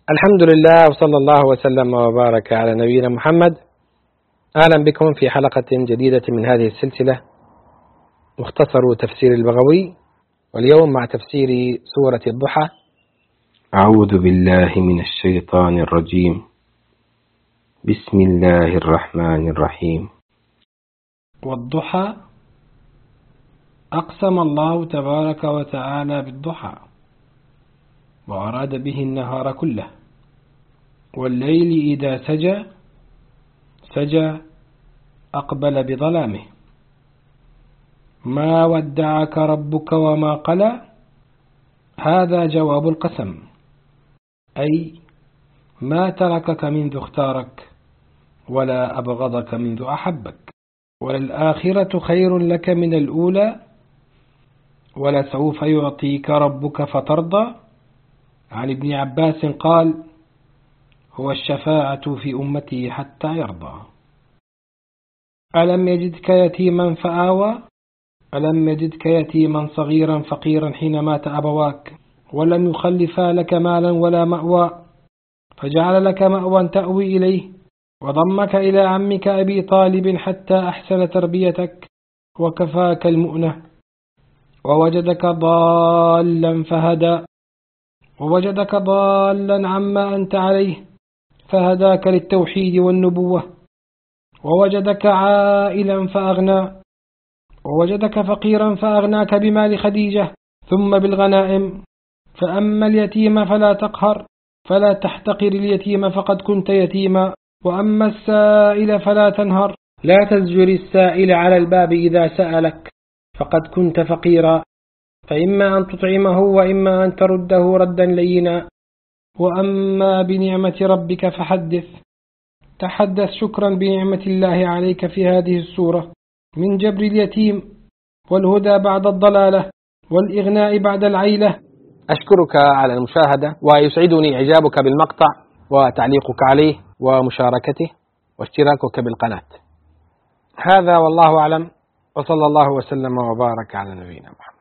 الحمد لله وصلى الله وسلم وبارك على نبينا محمد. أهلا بكم في حلقة جديدة من هذه السلسلة مختصر تفسير البغوي، واليوم مع تفسير سورة الضحى. أعوذ بالله من الشيطان الرجيم. بسم الله الرحمن الرحيم. والضحى أقسم الله تبارك وتعالى بالضحى، وأراد به النهار كله، والليل إذا سجى أقبل بظلامه. ما ودعك ربك وما قلى، هذا جواب القسم، أي ما تركك منذ اختارك ولا أبغضك منذ أحبك، وللآخرة خير لك من الأولى، ولسوف يعطيك ربك فترضى. عن ابن عباس قال: هو الشفاعة في أمتي حتى يرضى. ألم يجدك يتيما فآوى، ألم يجدك يتيما صغيرا فقيرا حين مات أبواك، ولم يخلفا لك مالا ولا مأوى، فجعل لك مأوى تأوي إليه، وضمك إلى عمك أبي طالب حتى أحسن تربيتك وكفاك المؤنة، ووجدك ضالا فهدى، ووجدك ضالا عما أنت عليه فهداك للتوحيد والنبوة، ووجدك عائلا فأغنى، ووجدك فقيرا فأغناك بمال خديجة ثم بالغنائم. فأما اليتيم فلا تقهر، فلا تحتقر اليتيم فقد كنت يتيما، وأما السائل فلا تنهر، لا تزجر السائل على الباب إذا سألك فقد كنت فقيرا، فإما أن تطعمه وإما أن ترده ردا لينا. وأما بنعمة ربك فحدث، تحدث شكرا بنعمة الله عليك في هذه السورة من جبر اليتيم والهدى بعد الضلالة والإغناء بعد العيلة. أشكرك على المشاهدة، ويسعدني إعجابك بالمقطع وتعليقك عليه ومشاركته واشتراكك بالقناة. هذا والله أعلم، وصلى الله وسلم وبارك على نبينا محمد.